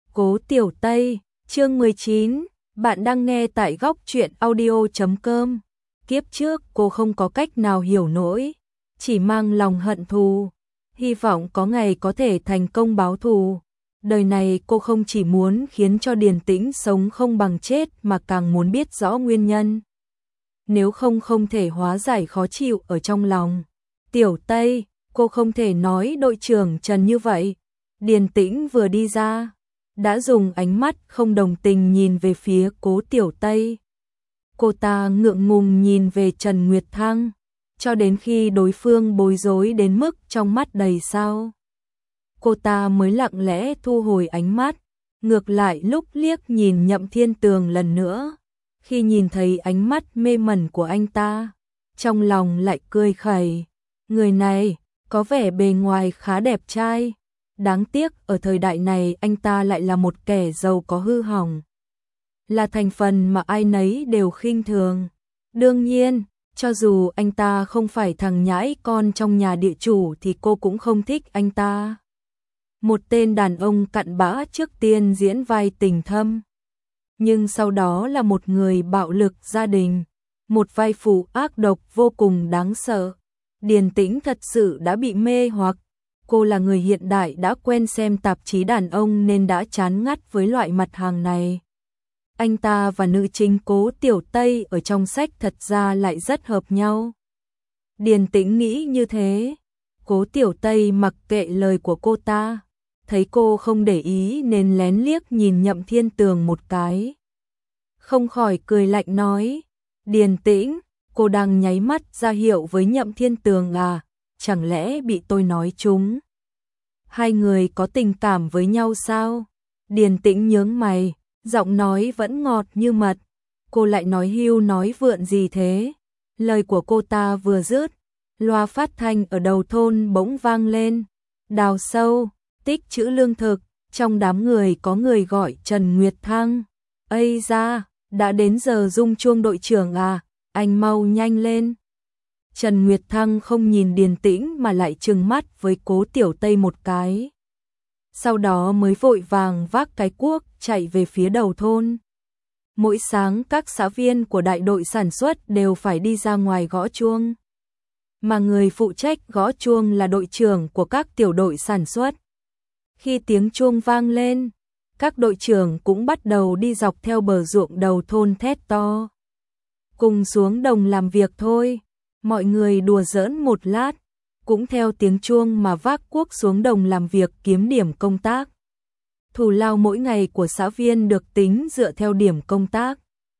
Cố Tiểu Tây, chương 19, bạn đang nghe tại góc truyện audio.com. Kiếp trước cô không có cách nào hiểu nổi, chỉ mang lòng hận thù, hy vọng có ngày có thể thành công báo thù. Đời này cô không chỉ muốn khiến cho Điền Tĩnh sống không bằng chết mà càng muốn biết rõ nguyên nhân. Nếu không không thể hóa giải khó chịu ở trong lòng. Tiểu Tây, cô không thể nói đội trưởng Trần như vậy. Điền Tĩnh vừa đi ra, đã dùng ánh mắt không đồng tình nhìn về phía Cố Tiểu Tây. Cô ta ngượng ngùng nhìn về Trần Nguyệt Thăng, cho đến khi đối phương bối rối đến mức trong mắt đầy sao. Cô ta mới lặng lẽ thu hồi ánh mắt, ngược lại lúc liếc nhìn Nhậm Thiên Tường lần nữa. Khi nhìn thấy ánh mắt mê mẩn của anh ta, trong lòng lại cười khẩy. Người này, có vẻ bề ngoài khá đẹp trai. Đáng tiếc ở thời đại này anh ta lại là một kẻ giàu có hư hỏng. Là thành phần mà ai nấy đều khinh thường. Đương nhiên, cho dù anh ta không phải thằng nhãi con trong nhà địa chủ thì cô cũng không thích anh ta. Một tên đàn ông cặn bã trước tiên diễn vai tình thâm, nhưng sau đó là một người bạo lực gia đình, một vai phụ ác độc vô cùng đáng sợ. Điền Tĩnh thật sự đã bị mê hoặc. Cô là người hiện đại đã quen xem tạp chí đàn ông nên đã chán ngắt với loại mặt hàng này. Anh ta và nữ chính Cố Tiểu Tây ở trong sách thật ra lại rất hợp nhau. Điền Tĩnh nghĩ như thế. Cố Tiểu Tây mặc kệ lời của cô ta, thấy cô không để ý nên lén liếc nhìn Nhậm Thiên Tường một cái. Không khỏi cười lạnh nói, Điền Tĩnh, cô đang nháy mắt ra hiệu với Nhậm Thiên Tường à, chẳng lẽ bị tôi nói trúng? Hai người có tình cảm với nhau sao? Điền Tĩnh nhướng mày, giọng nói vẫn ngọt như mật. Cô lại nói hưu nói vượn gì thế? Lời của cô ta vừa dứt, loa phát thanh ở đầu thôn bỗng vang lên. Đào sâu, tích trữ lương thực, trong đám người có người gọi Trần Nguyệt Thăng. Ây da, đã đến giờ rung chuông đội trưởng à, anh mau nhanh lên. Trần Nguyệt Thăng không nhìn Điền Tĩnh mà lại trừng mắt với Cố Tiểu Tây một cái. Sau đó mới vội vàng vác cái cuốc chạy về phía đầu thôn. Mỗi sáng các xã viên của đại đội sản xuất đều phải đi ra ngoài gõ chuông. Mà người phụ trách gõ chuông là đội trưởng của các tiểu đội sản xuất. Khi tiếng chuông vang lên, các đội trưởng cũng bắt đầu đi dọc theo bờ ruộng đầu thôn thét to. Cùng xuống đồng làm việc thôi. Mọi người đùa giỡn một lát, cũng theo tiếng chuông mà vác cuốc xuống đồng làm việc kiếm điểm công tác. Thù lao mỗi ngày của xã viên được tính dựa theo điểm công tác.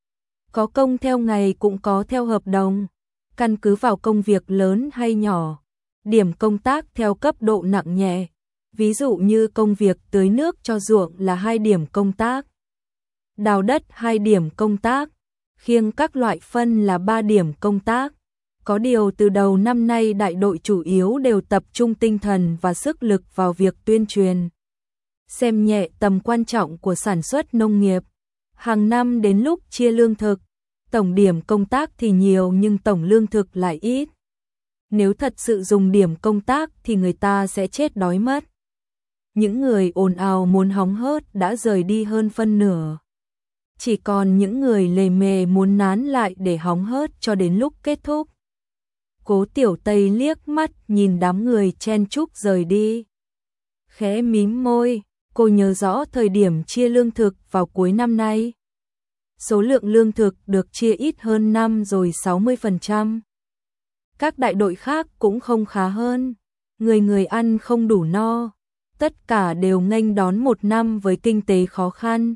Có công theo ngày cũng có theo hợp đồng, căn cứ vào công việc lớn hay nhỏ. Điểm công tác theo cấp độ nặng nhẹ, ví dụ như công việc tưới nước cho ruộng là 2 điểm công tác. Đào đất 2 điểm công tác, khiêng các loại phân là 3 điểm công tác. Có điều từ đầu năm nay đại đội chủ yếu đều tập trung tinh thần và sức lực vào việc tuyên truyền, xem nhẹ tầm quan trọng của sản xuất nông nghiệp. Hàng năm đến lúc chia lương thực, tổng điểm công tác thì nhiều nhưng tổng lương thực lại ít. Nếu thật sự dùng điểm công tác thì người ta sẽ chết đói mất. Những người ồn ào muốn hóng hớt đã rời đi hơn phân nửa. Chỉ còn những người lề mề muốn nán lại để hóng hớt cho đến lúc kết thúc. Cố Tiểu Tây liếc mắt nhìn đám người chen chúc rời đi. Khẽ mím môi, cô nhớ rõ thời điểm chia lương thực vào cuối năm nay. Số lượng lương thực được chia ít hơn năm rồi 60%. Các đại đội khác cũng không khá hơn. Người người ăn không đủ no. Tất cả đều nghênh đón một năm với kinh tế khó khăn.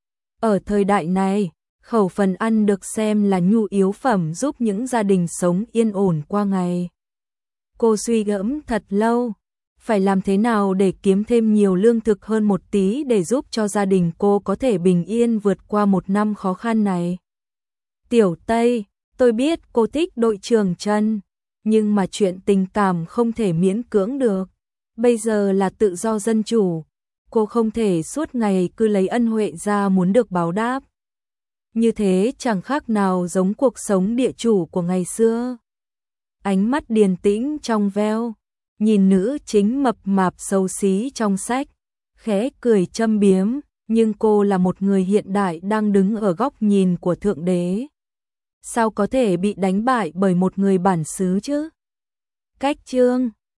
Ở thời đại này, khẩu phần ăn được xem là nhu yếu phẩm giúp những gia đình sống yên ổn qua ngày. Cô suy gẫm thật lâu, phải làm thế nào để kiếm thêm nhiều lương thực hơn một tí để giúp cho gia đình cô có thể bình yên vượt qua một năm khó khăn này. Tiểu Tây, tôi biết cô thích đội trưởng Trần, nhưng mà chuyện tình cảm không thể miễn cưỡng được. Bây giờ là tự do dân chủ, cô không thể suốt ngày cứ lấy ân huệ ra muốn được báo đáp. Như thế chẳng khác nào giống cuộc sống địa chủ của ngày xưa. Ánh mắt Điền Tĩnh trong veo, nhìn nữ chính mập mạp xấu xí trong sách, khẽ cười châm biếm, nhưng cô là một người hiện đại đang đứng ở góc nhìn của Thượng Đế. Sao có thể bị đánh bại bởi một người bản xứ chứ? Cách chương